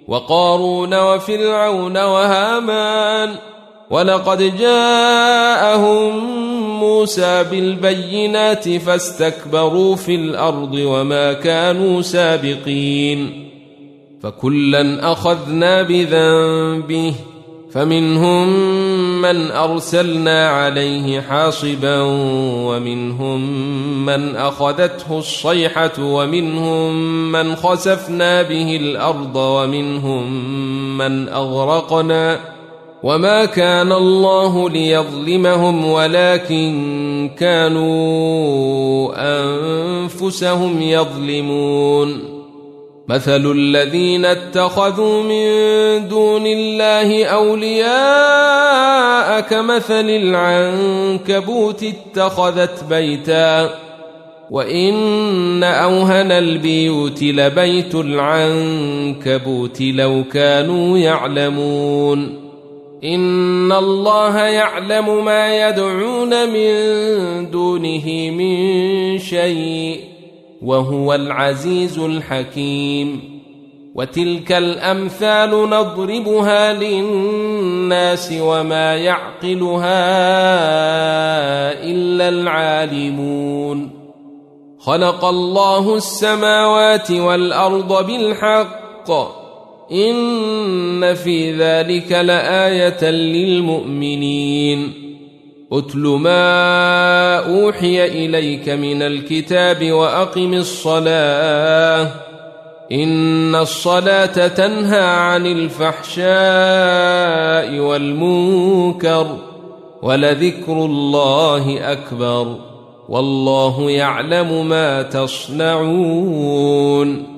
وقارون وفرعون وهامان. ولقد جاءهم موسى بالبينات فاستكبروا في الأرض وما كانوا سابقين. فكلا أخذنا بذنبه فمنهم من أرسلنا عليه حاصبا ومنهم من أخذته الصيحة ومنهم من خسفنا به الأرض ومنهم من أغرقنا وما كان الله ليظلمهم ولكن كانوا أنفسهم يظلمون. مثل الذين اتخذوا من دون الله أولياء كمثل العنكبوت اتخذت بيتا وإن أوهن البيوت لبيت العنكبوت لو كانوا يعلمون. إن الله يعلم ما يدعون من دونه من شيء وهو العزيز الحكيم. وتلك الأمثال نضربها للناس وما يعقلها إلا العالمون. خلق الله السماوات والأرض بالحق إن في ذلك لآية للمؤمنين. أتل ما أوحي إليك من الكتاب وأقم الصلاة إن الصلاة تنهى عن الفحشاء والمنكر ولذكر الله أكبر والله يعلم ما تصنعون.